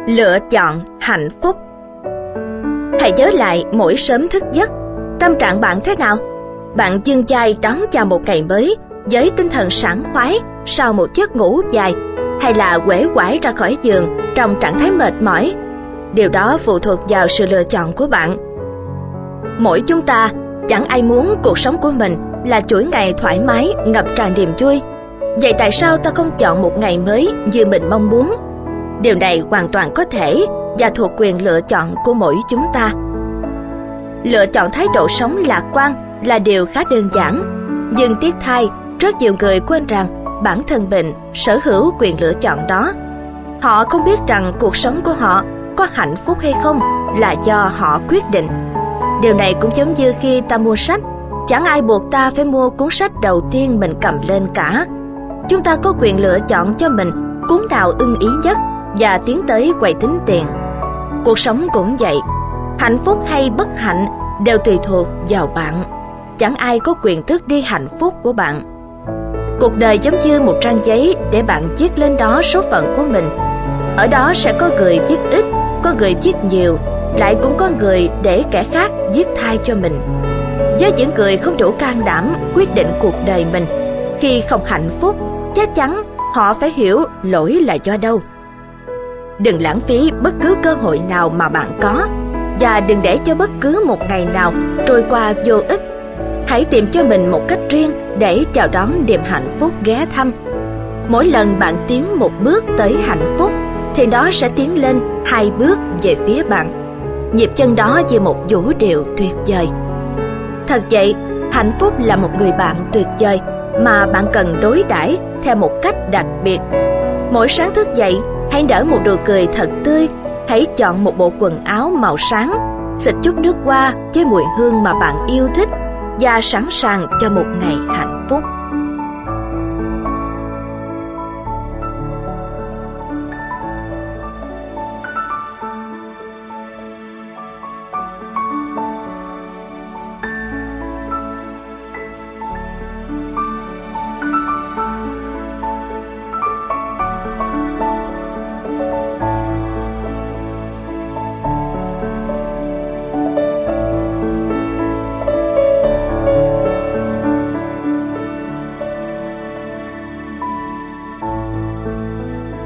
Lựa chọn hạnh phúc. Hãy nhớ lại mỗi sớm thức giấc, tâm trạng bạn thế nào? Bạn vươn vai đón chào một ngày mới với tinh thần sảng khoái sau một giấc ngủ dài, hay là uể oải ra khỏi giường trong trạng thái mệt mỏi? Điều đó phụ thuộc vào sự lựa chọn của bạn. Mỗi chúng ta chẳng ai muốn cuộc sống của mình là chuỗi ngày thoải mái, ngập tràn niềm vui. Vậy tại sao ta không chọn một ngày mới như mình mong muốn? Điều này hoàn toàn có thể và thuộc quyền lựa chọn của mỗi chúng ta. Lựa chọn thái độ sống lạc quan là điều khá đơn giản, nhưng tiếc thay, rất nhiều người quên rằng bản thân mình sở hữu quyền lựa chọn đó. Họ không biết rằng cuộc sống của họ có hạnh phúc hay không là do họ quyết định. Điều này cũng giống như khi ta mua sách, chẳng ai buộc ta phải mua cuốn sách đầu tiên mình cầm lên cả. Chúng ta có quyền lựa chọn cho mình cuốn nào ưng ý nhất và tiến tới quầy tính tiền. Cuộc sống cũng vậy, hạnh phúc hay bất hạnh đều tùy thuộc vào bạn. Chẳng ai có quyền tước đi hạnh phúc của bạn. Cuộc đời giống như một trang giấy để bạn viết lên đó số phận của mình. Ở đó sẽ có người viết ít, có người viết nhiều, lại cũng có người để kẻ khác viết thay cho mình. Với những người không đủ can đảm quyết định cuộc đời mình, khi không hạnh phúc, chắc chắn họ phải hiểu lỗi là do đâu. Đừng lãng phí bất cứ cơ hội nào mà bạn có, và đừng để cho bất cứ một ngày nào trôi qua vô ích. Hãy tìm cho mình một cách riêng để chào đón niềm hạnh phúc ghé thăm. Mỗi lần bạn tiến một bước tới hạnh phúc, thì nó sẽ tiến lên 2 bước về phía bạn. Nhịp chân đó như một vũ điệu tuyệt vời. Thật vậy, hạnh phúc là một người bạn tuyệt vời mà bạn cần đối đãi theo một cách đặc biệt. Mỗi sáng thức dậy, hãy nở một nụ cười thật tươi. Hãy chọn một bộ quần áo màu sáng, xịt chút nước hoa với mùi hương mà bạn yêu thích, và sẵn sàng cho một ngày hạnh phúc.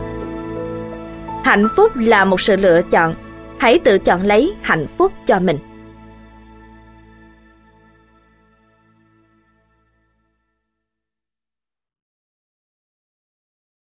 Hạnh phúc là một sự lựa chọn. Hãy tự chọn lấy hạnh phúc cho mình.